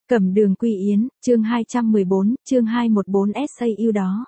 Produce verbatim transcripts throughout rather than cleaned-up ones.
Cẩm Đường Quy Yến, chương hai trăm mười bốn, chương hai trăm mười bốn ét a u đó.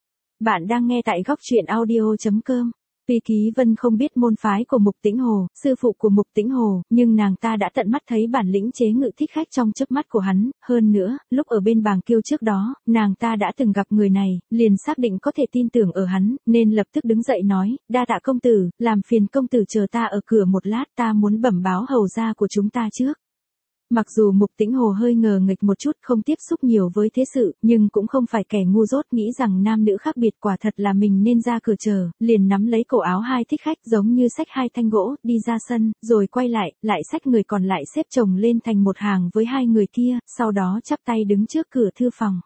Bạn đang nghe tại góc truyện audio chấm com. Tuy Ký Vân không biết môn phái của Mục Tĩnh Hồ, sư phụ của Mục Tĩnh Hồ, nhưng nàng ta đã tận mắt thấy bản lĩnh chế ngự thích khách trong chớp mắt của hắn, hơn nữa, lúc ở bên Bàng Kiêu trước đó, nàng ta đã từng gặp người này, liền xác định có thể tin tưởng ở hắn, nên lập tức đứng dậy nói, đa tạ công tử, làm phiền công tử chờ ta ở cửa một lát, ta muốn bẩm báo hầu gia của chúng ta trước. Mặc dù Mục Tĩnh Hồ hơi ngờ nghịch một chút không tiếp xúc nhiều với thế sự, nhưng cũng không phải kẻ ngu dốt nghĩ rằng nam nữ khác biệt quả thật là mình nên ra cửa chờ, liền nắm lấy cổ áo hai thích khách giống như xách hai thanh gỗ, đi ra sân, rồi quay lại, lại xách người còn lại xếp chồng lên thành một hàng với hai người kia, sau đó chắp tay đứng trước cửa thư phòng.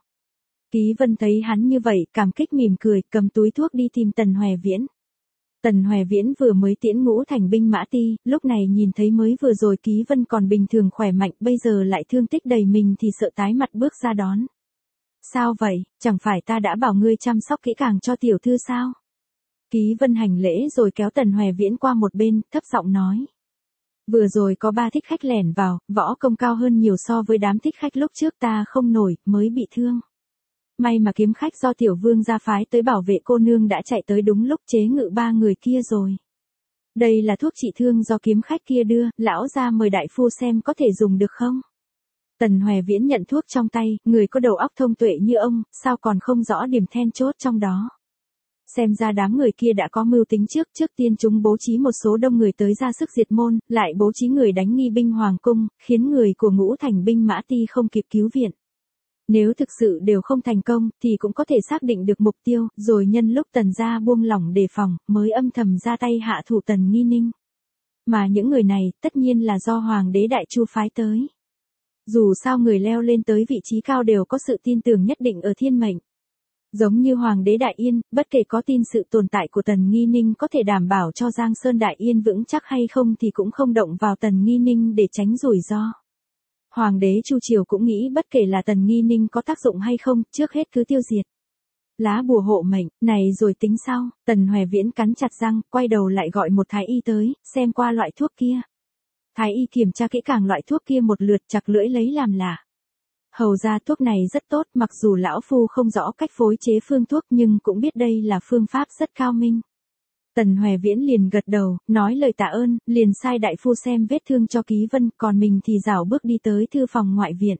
Ký Vân thấy hắn như vậy, cảm kích mỉm cười, cầm túi thuốc đi tìm Tần Hoè Viễn. Tần Hoè Viễn vừa mới tiễn Ngũ Thành binh mã ti, lúc này nhìn thấy mới vừa rồi Ký Vân còn bình thường khỏe mạnh, bây giờ lại thương tích đầy mình thì sợ tái mặt bước ra đón. Sao vậy, chẳng phải ta đã bảo ngươi chăm sóc kỹ càng cho tiểu thư sao? Ký Vân hành lễ rồi kéo Tần Hoè Viễn qua một bên, thấp giọng nói. Vừa rồi có ba thích khách lẻn vào, võ công cao hơn nhiều so với đám thích khách lúc trước ta không nổi, mới bị thương. May mà kiếm khách do tiểu vương gia phái tới bảo vệ cô nương đã chạy tới đúng lúc chế ngự ba người kia rồi. Đây là thuốc trị thương do kiếm khách kia đưa, lão gia mời đại phu xem có thể dùng được không? Tần Hoè Viễn nhận thuốc trong tay, người có đầu óc thông tuệ như ông, sao còn không rõ điểm then chốt trong đó. Xem ra đám người kia đã có mưu tính trước, trước tiên chúng bố trí một số đông người tới ra sức diệt môn, lại bố trí người đánh nghi binh hoàng cung, khiến người của Ngũ Thành binh mã ti không kịp cứu viện. Nếu thực sự đều không thành công, thì cũng có thể xác định được mục tiêu, rồi nhân lúc Tần gia buông lỏng đề phòng, mới âm thầm ra tay hạ thủ Tần Nghi Ninh. Mà những người này, tất nhiên là do Hoàng đế Đại Chu phái tới. Dù sao người leo lên tới vị trí cao đều có sự tin tưởng nhất định ở thiên mệnh. Giống như Hoàng đế Đại Yên, bất kể có tin sự tồn tại của Tần Nghi Ninh có thể đảm bảo cho Giang Sơn Đại Yên vững chắc hay không thì cũng không động vào Tần Nghi Ninh để tránh rủi ro. Hoàng đế Chu Triều cũng nghĩ bất kể là Tần Nghi Ninh có tác dụng hay không, trước hết cứ tiêu diệt. Lá bùa hộ mệnh, này rồi tính sau. Tần Hoè Viễn cắn chặt răng, quay đầu lại gọi một thái y tới, xem qua loại thuốc kia. Thái y kiểm tra kỹ càng loại thuốc kia một lượt, chặt lưỡi lấy làm lạ. Hầu ra thuốc này rất tốt, mặc dù lão phu không rõ cách phối chế phương thuốc nhưng cũng biết đây là phương pháp rất cao minh. Tần Hoè Viễn liền gật đầu, nói lời tạ ơn, liền sai đại phu xem vết thương cho Ký Vân, còn mình thì rảo bước đi tới thư phòng ngoại viện.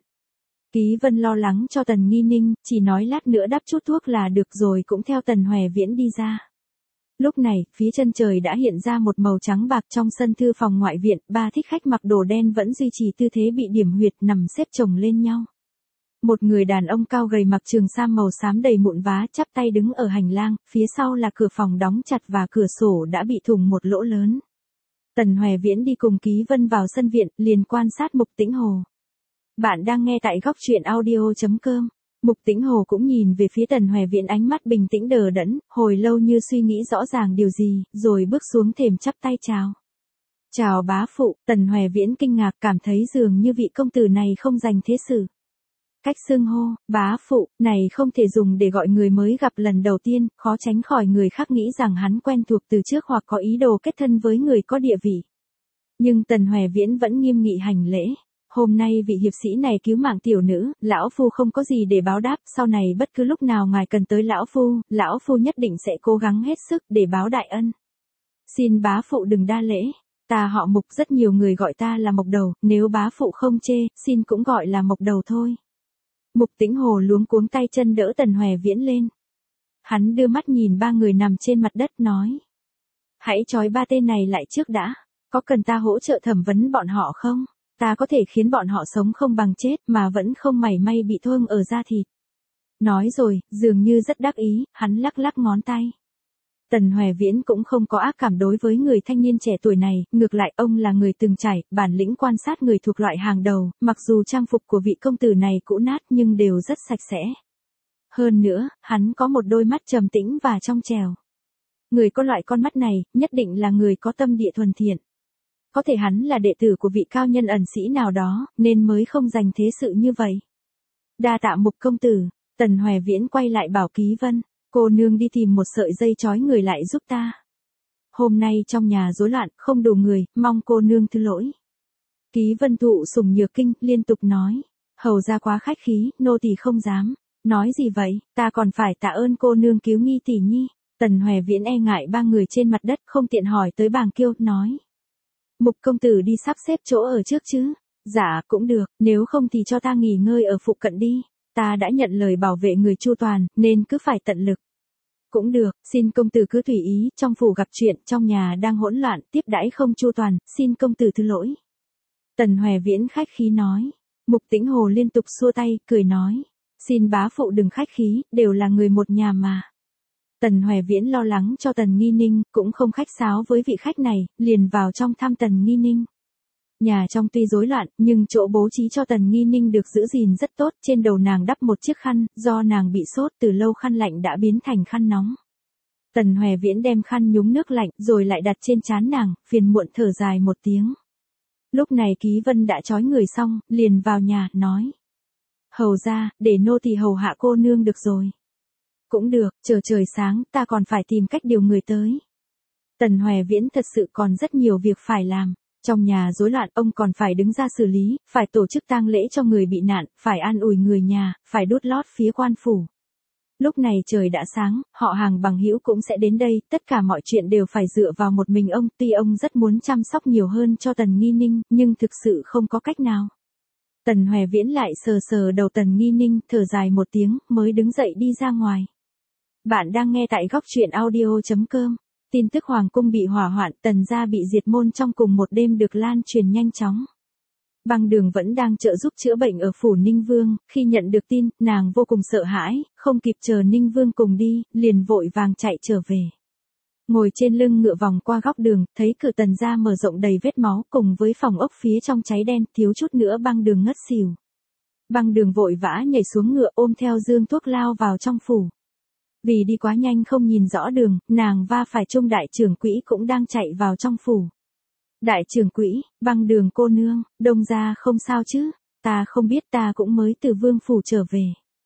Ký Vân lo lắng cho Tần Nghi Ninh, chỉ nói lát nữa đắp chút thuốc là được rồi cũng theo Tần Hoè Viễn đi ra. Lúc này, phía chân trời đã hiện ra một màu trắng bạc trong sân thư phòng ngoại viện, ba thích khách mặc đồ đen vẫn duy trì tư thế bị điểm huyệt nằm xếp chồng lên nhau. Một người đàn ông cao gầy mặc trường sam màu xám đầy mụn vá chắp tay đứng ở hành lang, phía sau là cửa phòng đóng chặt và cửa sổ đã bị thủng một lỗ lớn. Tần Hoè Viễn đi cùng Ký Vân vào sân viện, liền quan sát Mục Tĩnh Hồ. Bạn đang nghe tại góc truyện audio chấm com. Mục Tĩnh Hồ cũng nhìn về phía Tần Hoè Viễn ánh mắt bình tĩnh đờ đẫn, hồi lâu như suy nghĩ rõ ràng điều gì, rồi bước xuống thềm chắp tay chào. Chào bá phụ, Tần Hoè Viễn kinh ngạc cảm thấy dường như vị công tử này không dành thế sự. Cách xưng hô, bá phụ, này không thể dùng để gọi người mới gặp lần đầu tiên, khó tránh khỏi người khác nghĩ rằng hắn quen thuộc từ trước hoặc có ý đồ kết thân với người có địa vị. Nhưng Tần Hoè Viễn vẫn nghiêm nghị hành lễ. Hôm nay vị hiệp sĩ này cứu mạng tiểu nữ, lão phu không có gì để báo đáp, sau này bất cứ lúc nào ngài cần tới lão phu, lão phu nhất định sẽ cố gắng hết sức để báo đại ân. Xin bá phụ đừng đa lễ. Ta họ Mục, rất nhiều người gọi ta là Mộc Đầu, nếu bá phụ không chê, xin cũng gọi là Mộc Đầu thôi. Mục Tĩnh Hồ luống cuống tay chân đỡ Tần Hoè Viễn lên. Hắn đưa mắt nhìn ba người nằm trên mặt đất nói. Hãy trói ba tên này lại trước đã, có cần ta hỗ trợ thẩm vấn bọn họ không? Ta có thể khiến bọn họ sống không bằng chết mà vẫn không mảy may bị thương ở da thịt. Nói rồi, dường như rất đắc ý, hắn lắc lắc ngón tay. Tần Hoè Viễn cũng không có ác cảm đối với người thanh niên trẻ tuổi này, ngược lại ông là người từng trải, bản lĩnh quan sát người thuộc loại hàng đầu, mặc dù trang phục của vị công tử này cũ nát nhưng đều rất sạch sẽ. Hơn nữa, hắn có một đôi mắt trầm tĩnh và trong trẻo. Người có loại con mắt này, nhất định là người có tâm địa thuần thiện. Có thể hắn là đệ tử của vị cao nhân ẩn sĩ nào đó, nên mới không dành thế sự như vậy. Đa tạ Mục công tử, Tần Hoè Viễn quay lại bảo Ký Vân. Cô nương đi tìm một sợi dây trói người lại giúp ta. Hôm nay trong nhà rối loạn, không đủ người, mong cô nương thứ lỗi. Ký Vân thụ sủng nhược kinh, liên tục nói. Hầu ra quá khách khí, nô tỳ không dám. Nói gì vậy, ta còn phải tạ ơn cô nương cứu nghi tỷ nhi. Tần Hoè Viễn e ngại ba người trên mặt đất không tiện hỏi tới Bàng Kiêu, nói. Mục công tử đi sắp xếp chỗ ở trước chứ? Dạ, cũng được, nếu không thì cho ta nghỉ ngơi ở phụ cận đi. Ta đã nhận lời bảo vệ người chu toàn, nên cứ phải tận lực. Cũng được, xin công tử cứ tùy ý, trong phủ gặp chuyện, trong nhà đang hỗn loạn, tiếp đãi không chu toàn, xin công tử thứ lỗi. Tần Hoè Viễn khách khí nói. Mục Tĩnh Hồ liên tục xua tay, cười nói. Xin bá phụ đừng khách khí, đều là người một nhà mà. Tần Hoè Viễn lo lắng cho Tần Nghi Ninh, cũng không khách sáo với vị khách này, liền vào trong thăm Tần Nghi Ninh. Nhà trong tuy rối loạn, nhưng chỗ bố trí cho Tần Nghi Ninh được giữ gìn rất tốt, trên đầu nàng đắp một chiếc khăn, do nàng bị sốt từ lâu khăn lạnh đã biến thành khăn nóng. Tần Hoè Viễn đem khăn nhúng nước lạnh, rồi lại đặt trên trán nàng, phiền muộn thở dài một tiếng. Lúc này Ký Vân đã trói người xong, liền vào nhà, nói. Hầu ra, để nô tỳ hầu hạ cô nương được rồi. Cũng được, chờ trời sáng, ta còn phải tìm cách điều người tới. Tần Hoè Viễn thật sự còn rất nhiều việc phải làm. Trong nhà rối loạn, ông còn phải đứng ra xử lý, phải tổ chức tang lễ cho người bị nạn, phải an ủi người nhà, phải đút lót phía quan phủ. Lúc này trời đã sáng, họ hàng bằng hữu cũng sẽ đến đây, tất cả mọi chuyện đều phải dựa vào một mình ông, tuy ông rất muốn chăm sóc nhiều hơn cho Tần Nghi Ninh, nhưng thực sự không có cách nào. Tần Hoè Viễn lại sờ sờ đầu Tần Nghi Ninh, thở dài một tiếng, mới đứng dậy đi ra ngoài. Bạn đang nghe tại góc truyện audio chấm com. Tin tức Hoàng cung bị hỏa hoạn, Tần gia bị diệt môn trong cùng một đêm được lan truyền nhanh chóng. Băng Đường vẫn đang trợ giúp chữa bệnh ở phủ Ninh Vương, khi nhận được tin, nàng vô cùng sợ hãi, không kịp chờ Ninh Vương cùng đi, liền vội vàng chạy trở về. Ngồi trên lưng ngựa vòng qua góc đường, thấy cửa Tần gia mở rộng đầy vết máu, cùng với phòng ốc phía trong cháy đen, thiếu chút nữa Băng Đường ngất xỉu. Băng Đường vội vã nhảy xuống ngựa, ôm theo dương thuốc lao vào trong phủ. Vì đi quá nhanh không nhìn rõ đường, nàng va phải Trung đại trưởng quỹ cũng đang chạy vào trong phủ. Đại trưởng quỹ, Băng Đường cô nương, Đông gia không sao chứ? Ta không biết, ta cũng mới từ vương phủ trở về.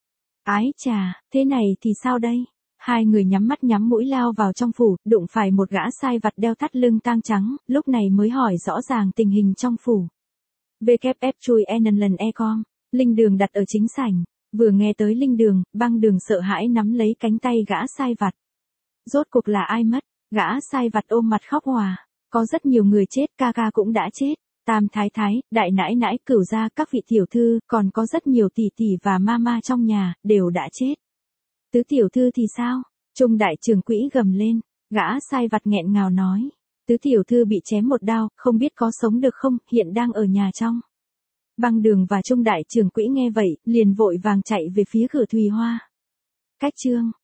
Ái chà, thế này thì sao đây? Hai người nhắm mắt nhắm mũi lao vào trong phủ, đụng phải một gã sai vặt đeo thắt lưng tang trắng, lúc này mới hỏi rõ ràng tình hình trong phủ. vê kép ép chui en lần e com, Linh Đường đặt ở chính sảnh. Vừa nghe tới Linh Đường, Băng Đường sợ hãi nắm lấy cánh tay gã sai vặt. Rốt cuộc là ai mất? Gã sai vặt ôm mặt khóc hòa. Có rất nhiều người chết, ca ca cũng đã chết. Tam thái thái, đại nãi nãi, cửu gia, các vị tiểu thư, còn có rất nhiều tỷ tỷ và mama trong nhà, đều đã chết. Tứ tiểu thư thì sao? Trung đại trưởng quỹ gầm lên. Gã sai vặt nghẹn ngào nói. Tứ tiểu thư bị chém một đao, không biết có sống được không, hiện đang ở nhà trong. Băng Đường và Trung đại trưởng quỹ nghe vậy, liền vội vàng chạy về phía cửa Thùy Hoa. Cách chương